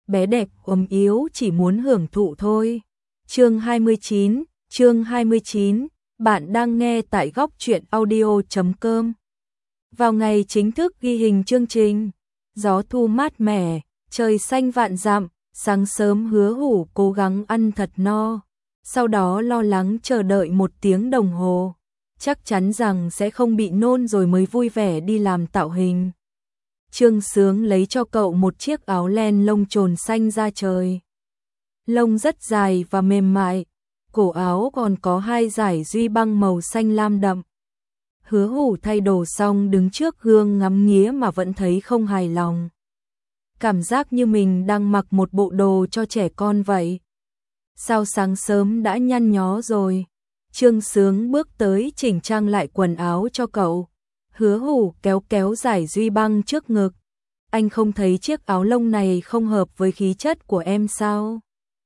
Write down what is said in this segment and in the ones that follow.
bé đẹp ốm yếu chỉ muốn hưởng thụ thôi. Chương 29, bạn đang nghe tại góc truyện audio.com. Vào ngày chính thức ghi hình chương trình, gió thu mát mẻ, trời xanh vạn dặm, sáng sớm Hứa Hủ cố gắng ăn thật no, sau đó lo lắng chờ đợi 1 tiếng đồng hồ, chắc chắn rằng sẽ không bị nôn rồi mới vui vẻ đi làm tạo hình. Trương Sướng lấy cho cậu một chiếc áo len lông trồn xanh da trời. Lông rất dài và mềm mại, cổ áo còn có 2 dải duy băng màu xanh lam đậm. Hứa Hủ thay đồ xong đứng trước gương ngắm nghía mà vẫn thấy không hài lòng. Cảm giác như mình đang mặc một bộ đồ cho trẻ con vậy. Sao sáng sớm đã nhăn nhó rồi? Trương Sướng bước tới chỉnh trang lại quần áo cho cậu. Hứa Hủ kéo kéo dải duy băng trước ngực. Anh không thấy chiếc áo lông này không hợp với khí chất của em sao?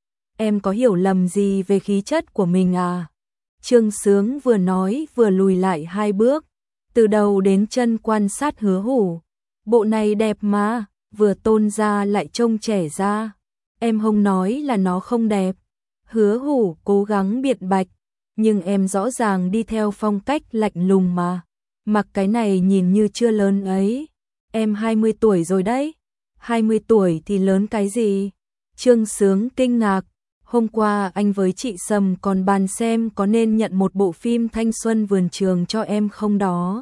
Em có hiểu lầm gì về khí chất của mình à? Trương Sướng vừa nói vừa lùi lại 2 bước, từ đầu đến chân quan sát Hứa Hủ. Bộ này đẹp mà, vừa tôn ra lại trông trẻ ra. Em không nói là nó không đẹp. Hứa Hủ cố gắng biện bạch, nhưng em rõ ràng đi theo phong cách lạnh lùng mà. Mặc cái này nhìn như chưa lớn ấy. Em 20 tuổi rồi đấy. 20 tuổi thì lớn cái gì? Trương Sướng kinh ngạc. Hôm qua anh với chị Sầm còn bàn xem có nên nhận một bộ phim thanh xuân vườn trường cho em không đó.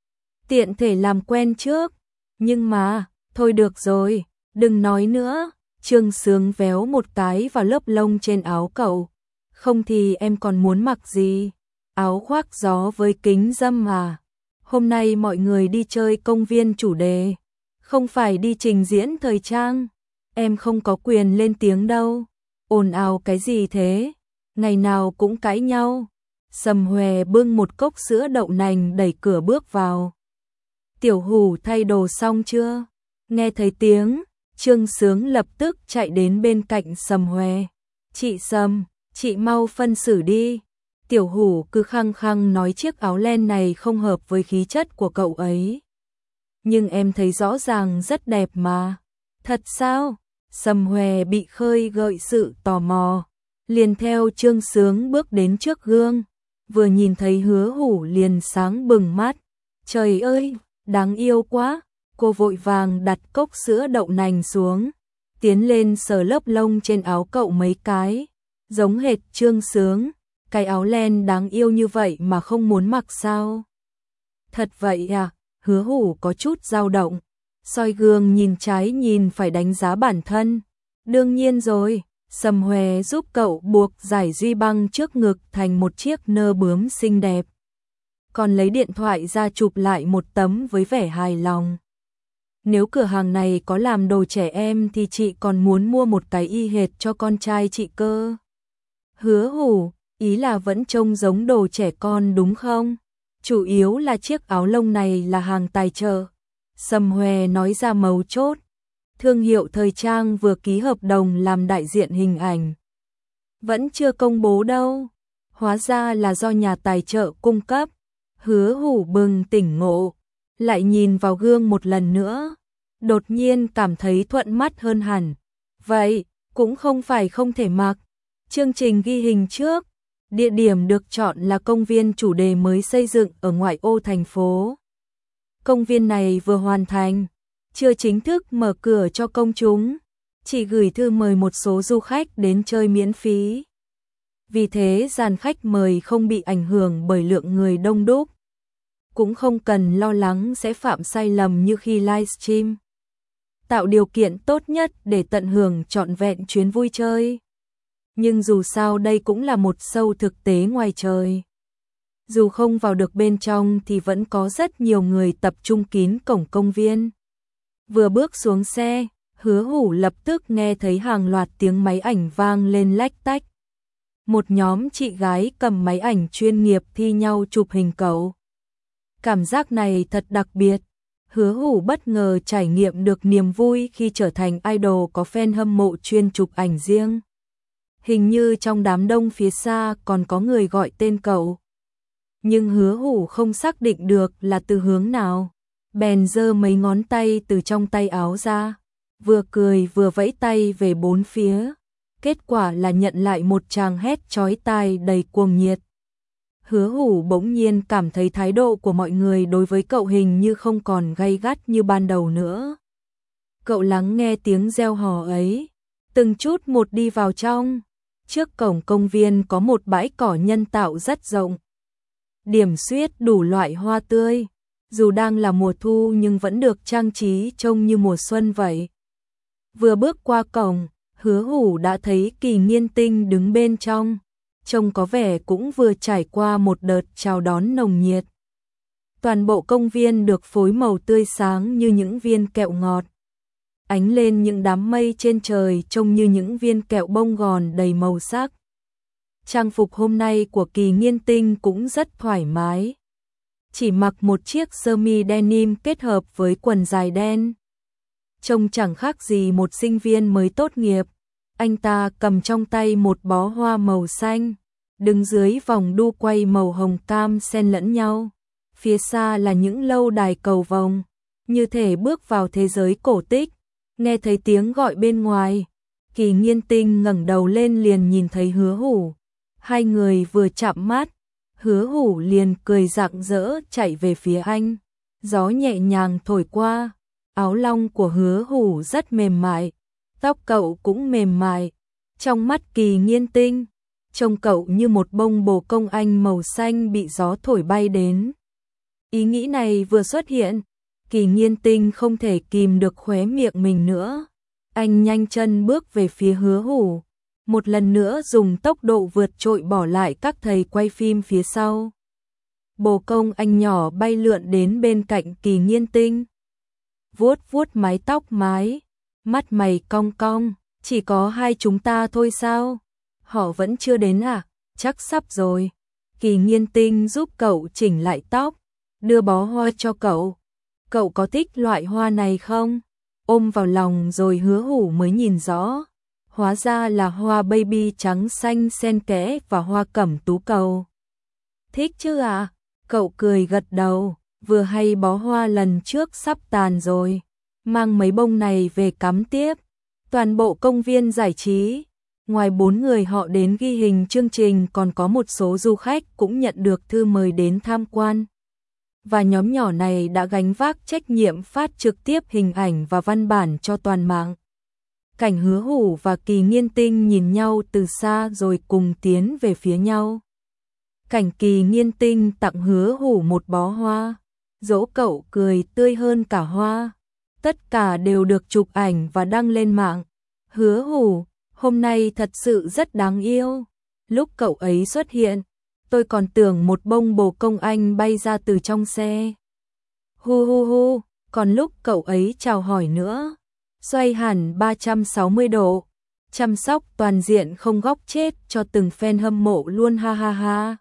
Tiện thể làm quen trước. Nhưng mà, thôi được rồi, đừng nói nữa. Trương Sướng véo một cái vào lớp lông trên áo cậu. Không thì em còn muốn mặc gì? Áo khoác gió với kính râm à? Hôm nay mọi người đi chơi công viên chủ đề, không phải đi trình diễn thời trang. Em không có quyền lên tiếng đâu. Ồn ào cái gì thế? Ngày nào cũng cãi nhau. Sầm Hòe bưng một cốc sữa đậu nành đẩy cửa bước vào. Tiểu Hủ thay đồ xong chưa? Nghe thấy tiếng, Trương Sướng lập tức chạy đến bên cạnh Sầm Hòe. Chị Sầm, chị mau phân xử đi. Tiểu Hủ cứ khăng khăng nói chiếc áo len này không hợp với khí chất của cậu ấy. Nhưng em thấy rõ ràng rất đẹp mà. Thật sao? Sầm Hòe bị khơi gợi sự tò mò, liền theo Trương Sướng bước đến trước gương, vừa nhìn thấy Hứa Hủ liền sáng bừng mắt. Trời ơi, đáng yêu quá. Cô vội vàng đặt cốc sữa đậu nành xuống, tiến lên sờ lớp lông trên áo cậu mấy cái, giống hệt Trương Sướng. Cái áo len đáng yêu như vậy mà không muốn mặc sao? Thật vậy à? Hứa Hủ có chút dao động, soi gương nhìn trái nhìn phải đánh giá bản thân. Đương nhiên rồi, Sầm Hòe giúp cậu buộc dải duy băng trước ngực thành một chiếc nơ bướm xinh đẹp. Còn lấy điện thoại ra chụp lại một tấm với vẻ hài lòng. Nếu cửa hàng này có làm đồ trẻ em thì chị còn muốn mua một cái y hệt cho con trai chị cơ. Hứa Hủ, ý là vẫn trông giống đồ trẻ con đúng không? Chủ yếu là chiếc áo lông này là hàng tài trợ. Sầm Hòe nói ra mấu chốt. Thương hiệu thời trang vừa ký hợp đồng làm đại diện hình ảnh. Vẫn chưa công bố đâu. Hóa ra là do nhà tài trợ cung cấp. Hứa Hủ bừng tỉnh ngộ, lại nhìn vào gương một lần nữa. Đột nhiên cảm thấy thuận mắt hơn hẳn. Vậy, cũng không phải không thể mặc. Chương trình ghi hình trước. Địa điểm được chọn là công viên chủ đề mới xây dựng ở ngoại ô thành phố. Công viên này vừa hoàn thành, chưa chính thức mở cửa cho công chúng, chỉ gửi thư mời một số du khách đến chơi miễn phí. Vì thế dàn khách mời không bị ảnh hưởng bởi lượng người đông đúc. Cũng không cần lo lắng sẽ phạm sai lầm như khi livestream. Tạo điều kiện tốt nhất để tận hưởng trọn vẹn chuyến vui chơi. Nhưng dù sao đây cũng là một show thực tế ngoài trời. Dù không vào được bên trong thì vẫn có rất nhiều người tập trung kín cổng công viên. Vừa bước xuống xe, Hứa Hủ lập tức nghe thấy hàng loạt tiếng máy ảnh vang lên lách tách. Một nhóm chị gái cầm máy ảnh chuyên nghiệp thi nhau chụp hình cậu. Cảm giác này thật đặc biệt. Hứa Hủ bất ngờ trải nghiệm được niềm vui khi trở thành idol có fan hâm mộ chuyên chụp ảnh riêng. Hình như trong đám đông phía xa còn có người gọi tên cậu. Nhưng Hứa Hủ không xác định được là từ hướng nào. Bèn giơ mấy ngón tay từ trong tay áo ra, vừa cười vừa vẫy tay về bốn phía. Kết quả là nhận lại một tràng hét chói tai đầy cuồng nhiệt. Hứa Hủ bỗng nhiên cảm thấy thái độ của mọi người đối với cậu hình như không còn gay gắt như ban đầu nữa. Cậu lắng nghe tiếng reo hò ấy, từng chút một đi vào trong. Trước cổng công viên có một bãi cỏ nhân tạo rất rộng, điểm xuyết đủ loại hoa tươi, dù đang là mùa thu nhưng vẫn được trang trí trông như mùa xuân vậy. Vừa bước qua cổng, Hứa Hủ đã thấy Kỳ Nghiên Tinh đứng bên trong, trông có vẻ cũng vừa trải qua một đợt chào đón nồng nhiệt. Toàn bộ công viên được phối màu tươi sáng như những viên kẹo ngọt, ánh lên những đám mây trên trời trông như những viên kẹo bông gòn đầy màu sắc. Trang phục hôm nay của Kỳ Nghiên Tinh cũng rất thoải mái, chỉ mặc một chiếc sơ mi denim kết hợp với quần dài đen. Trông chẳng khác gì một sinh viên mới tốt nghiệp. Anh ta cầm trong tay một bó hoa màu xanh, đứng dưới vòng đu quay màu hồng cam xen lẫn nhau. Phía xa là những lâu đài cầu vồng, như thể bước vào thế giới cổ tích. Nghe thấy tiếng gọi bên ngoài, Kỳ Nghiên Tinh ngẩng đầu lên liền nhìn thấy Hứa Hủ. Hai người vừa chạm mắt, Hứa Hủ liền cười rạng rỡ chạy về phía anh. Gió nhẹ nhàng thổi qua, áo lông của Hứa Hủ rất mềm mại, tóc cậu cũng mềm mại. Trong mắt Kỳ Nghiên Tinh, trông cậu như một bông bồ công anh màu xanh bị gió thổi bay đến. Ý nghĩ này vừa xuất hiện, Kỳ Nghiên Tinh không thể kìm được khóe miệng mình nữa. Anh nhanh chân bước về phía Hứa Hủ, một lần nữa dùng tốc độ vượt trội bỏ lại các thầy quay phim phía sau. Bồ công anh nhỏ bay lượn đến bên cạnh Kỳ Nghiên Tinh, vuốt vuốt mái tóc mái, mắt mày cong cong. Chỉ có hai chúng ta thôi sao? Họ vẫn chưa đến à? Chắc sắp rồi. Kỳ Nghiên Tinh giúp cậu chỉnh lại tóc, đưa bó hoa cho cậu. Cậu có thích loại hoa này không? Ôm vào lòng rồi Hứa Hủ mới nhìn rõ. Hóa ra là hoa baby trắng xanh xen kẽ và hoa cẩm tú cầu. Thích chứ à? Cậu cười gật đầu, vừa hay bó hoa lần trước sắp tàn rồi. Mang mấy bông này về cắm tiếp. Toàn bộ công viên giải trí, ngoài 4 người họ đến ghi hình chương trình còn có một số du khách cũng nhận được thư mời đến tham quan. Và nhóm nhỏ này đã gánh vác trách nhiệm phát trực tiếp hình ảnh và văn bản cho toàn mạng. Cảnh Hứa Hủ và Kỳ Nghiên Tinh nhìn nhau từ xa rồi cùng tiến về phía nhau. Cảnh Kỳ Nghiên Tinh tặng Hứa Hủ một bó hoa, dỗ cậu cười tươi hơn cả hoa. Tất cả đều được chụp ảnh và đăng lên mạng. Hứa Hủ, hôm nay thật sự rất đáng yêu. Lúc cậu ấy xuất hiện, tôi còn tưởng một bông bồ công anh bay ra từ trong xe. Hu hu hu, còn lúc cậu ấy chào hỏi nữa, xoay hẳn 360 độ, chăm sóc toàn diện không góc chết cho từng fan hâm mộ luôn ha ha ha.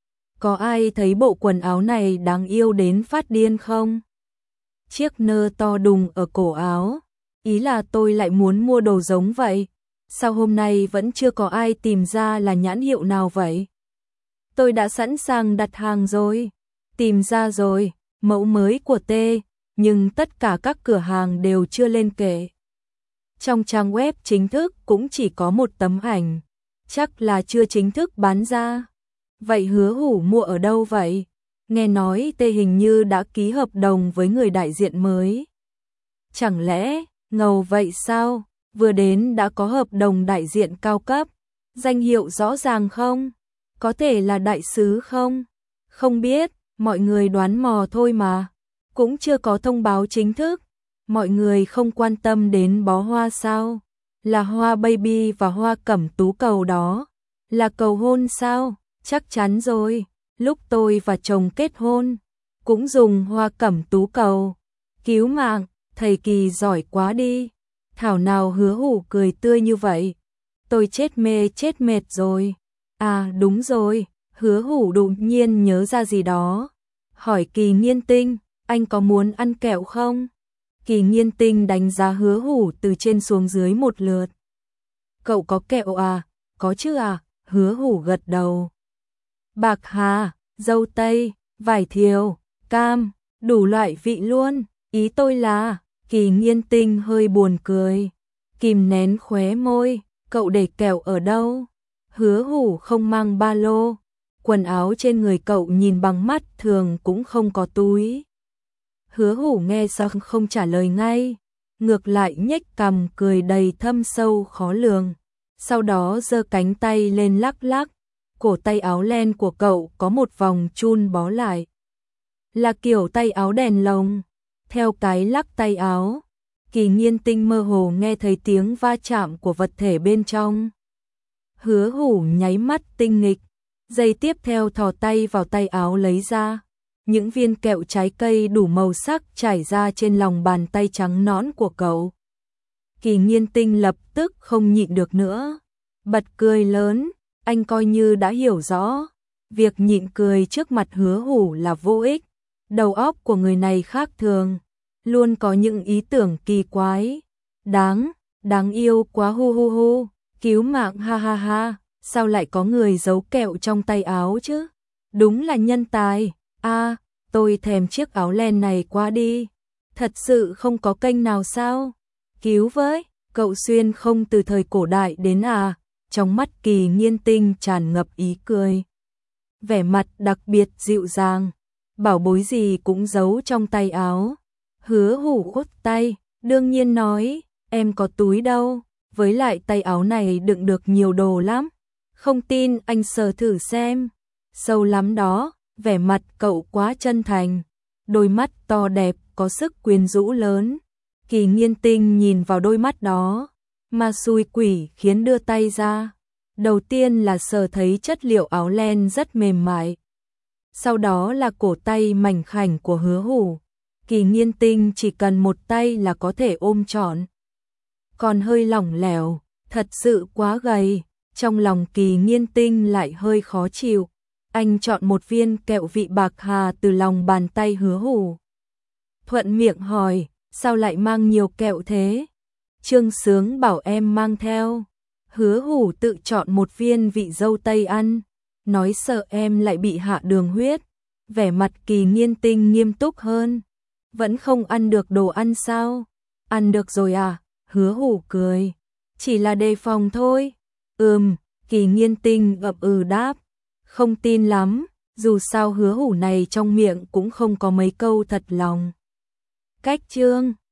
Có ai thấy bộ quần áo này đáng yêu đến phát điên không? Chiếc nơ to đùng ở cổ áo, ý là tôi lại muốn mua đồ giống vậy. Sao hôm nay vẫn chưa có ai tìm ra là nhãn hiệu nào vậy? Tôi đã sẵn sàng đặt hàng rồi. Tìm ra rồi, mẫu mới của T, nhưng tất cả các cửa hàng đều chưa lên kệ. Trong trang web chính thức cũng chỉ có một tấm ảnh, chắc là chưa chính thức bán ra. Vậy Hứa Hủ mua ở đâu vậy? Nghe nói T hình như đã ký hợp đồng với người đại diện mới. Chẳng lẽ, ngầu vậy sao? Vừa đến đã có hợp đồng đại diện cao cấp, danh hiệu rõ ràng không? Có thể là đại sứ không? Không biết, mọi người đoán mò thôi mà. Cũng chưa có thông báo chính thức. Mọi người không quan tâm đến bó hoa sao? Là hoa baby và hoa cẩm tú cầu đó. Là cầu hôn sao? Chắc chắn rồi. Lúc tôi và chồng kết hôn, cũng dùng hoa cẩm tú cầu. Cứu mạng, thầy Kỳ giỏi quá đi. Thảo nào Hứa Hủ cười tươi như vậy. Tôi chết mê chết mệt rồi. À đúng rồi, Hứa Hủ đột nhiên nhớ ra gì đó. Hỏi Kỳ Nghiên Tinh, anh có muốn ăn kẹo không? Kỳ Nghiên Tinh đánh giá Hứa Hủ từ trên xuống dưới một lượt. Cậu có kẹo à? Có chứ à? Hứa Hủ gật đầu. Bạc hà, dâu tây, vải thiều, cam, đủ loại vị luôn. Ý tôi là, Kỳ Nghiên Tinh hơi buồn cười, kìm nén khóe môi, cậu để kẹo ở đâu? Hứa Hủ không mang ba lô, quần áo trên người cậu nhìn bằng mắt thường cũng không có túi. Hứa Hủ nghe xong không trả lời ngay, ngược lại nhếch cằm cười đầy thâm sâu khó lường. Sau đó giơ cánh tay lên lắc lắc, cổ tay áo len của cậu có một vòng chun bó lại. Là kiểu tay áo đèn lồng. Theo cái lắc tay áo, Kỳ Nghiên Tinh mơ hồ nghe thấy tiếng va chạm của vật thể bên trong. Hứa Hủ nháy mắt tinh nghịch, giây tiếp theo thò tay vào tay áo lấy ra. Những viên kẹo trái cây đủ màu sắc trải ra trên lòng bàn tay trắng nõn của cậu. Kỳ Nghiên Tinh lập tức không nhịn được nữa, bật cười lớn, anh coi như đã hiểu rõ. Việc nhịn cười trước mặt Hứa Hủ là vô ích, đầu óc của người này khác thường, luôn có những ý tưởng kỳ quái. Đáng yêu quá hu hu hu, cứu mạng ha ha ha, sao lại có người giấu kẹo trong tay áo chứ? Đúng là nhân tài, tôi thèm chiếc áo len này quá đi, thật sự không có kênh nào sao? Cứu với, cậu xuyên không từ thời cổ đại đến à? Trong mắt Kỳ Nghiên Tinh tràn ngập ý cười, vẻ mặt đặc biệt dịu dàng, bảo bối gì cũng giấu trong tay áo. Hứa Hủ khuất tay, đương nhiên nói, em có túi đâu, với lại tay áo này đựng được nhiều đồ lắm. Không tin anh sờ thử xem, sâu lắm đó, vẻ mặt cậu quá chân thành, đôi mắt to đẹp có sức quyến rũ lớn. Kỳ Nghiên Tinh nhìn vào đôi mắt đó, mà xui quỷ khiến đưa tay ra. Đầu tiên là sờ thấy chất liệu áo len rất mềm mại, sau đó là cổ tay mảnh khảnh của Hứa Hủ. Kỳ Nghiên Tinh chỉ cần một tay là có thể ôm trọn, còn hơi lỏng lẻo, thật sự quá gầy. Trong lòng Kỳ Nghiên Tinh lại hơi khó chịu, anh chọn một viên kẹo vị bạc hà từ lòng bàn tay Hứa Hủ. Thuận miệng hỏi, sao lại mang nhiều kẹo thế? Trương Sướng bảo em mang theo. Hứa Hủ tự chọn một viên vị dâu tây ăn, nói sợ em lại bị hạ đường huyết. Vẻ mặt Kỳ Nghiên Tinh nghiêm túc hơn, vẫn không ăn được đồ ăn sao? Ăn được rồi à? Hứa Hủ cười, chỉ là đề phòng thôi. Kỳ Nghiên Tinh ậm đáp, không tin lắm, dù sao Hứa Hủ này trong miệng cũng không có mấy câu thật lòng. Cách chương